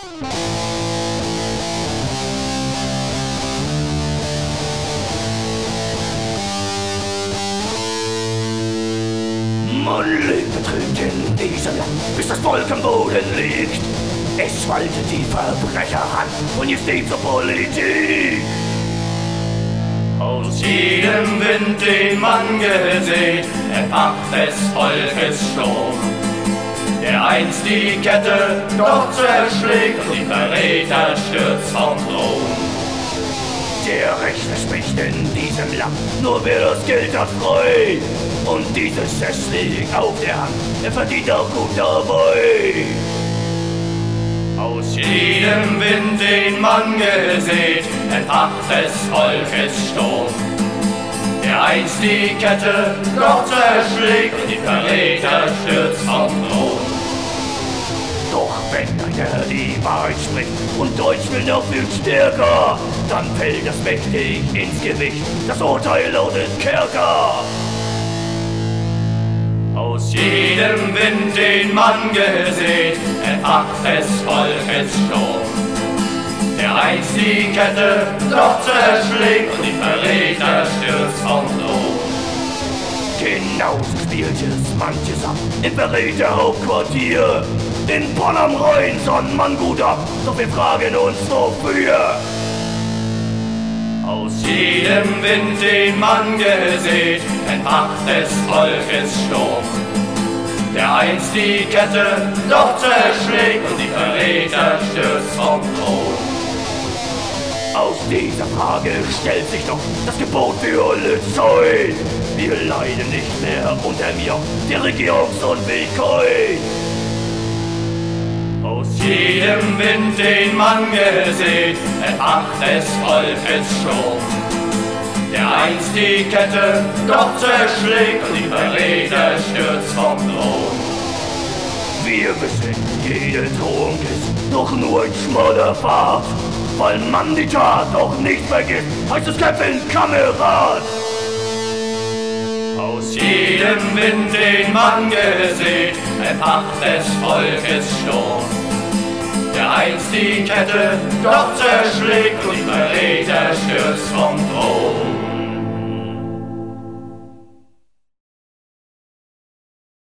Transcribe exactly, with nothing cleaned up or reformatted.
Man lebt betrübt in diesem Land, bis das Volk am Boden liegt. Es waltet die Verbrecher an und ihr steht zur Politik. Aus jedem Wind, den man gesät, erwacht des Volkes Sturm, der einst die Kette doch zerschlägt und die Verräter stürzt vom Thron. Der Rechte spricht in diesem Land, nur wer das Geld hat frei. Und dieses es liegt auf der Hand, er verdient auch gut dabei. Aus jedem Wind, den man gesät, entfacht des Volkes Sturm, der einst die Kette doch zerschlägt und die Verräter stürzt vom Thron. Doch wenn einer die Wahrheit spricht und Deutsch will noch viel stärker, dann fällt das mächtig ins Gewicht, das Urteil lautet Kerker. Aus jedem Wind, den man gesät, entfacht des Volkes Sturm, der einst die Kette doch zerschlägt und die Verräter stürzt vom Thron. Genau so spielt es manches ab im Verräterhauptquartier. In Bonn am Rhein sonnt man gut ab, doch wir fragen uns wofür. Aus jedem Wind, den man gesät, entfacht des Volkes Sturm, der einst die Kette doch zerschlägt und die Verräter stürzt vom Thron. Aus dieser Frage stellt sich doch das Gebot für alle Zeit. Wir leiden nicht mehr unter dem Joch der Regierungsunfähigkeit. Aus jedem Wind, den man gesät, entfacht des Volkes Sturm, der einst die Kette doch zerschlägt und die Verräter stürzt vom Thron. Wir wissen, jede Drohung ist doch nur ein schmaler Pfad. Weil man die Tat auch nicht vergisst, heißt es kämpfen, Kamerad. Aus jedem Wind, den man gesät, entfacht des Volkes Sturm, der einst die Kette doch zerschlägt und die Verräter stürzt vom Thron.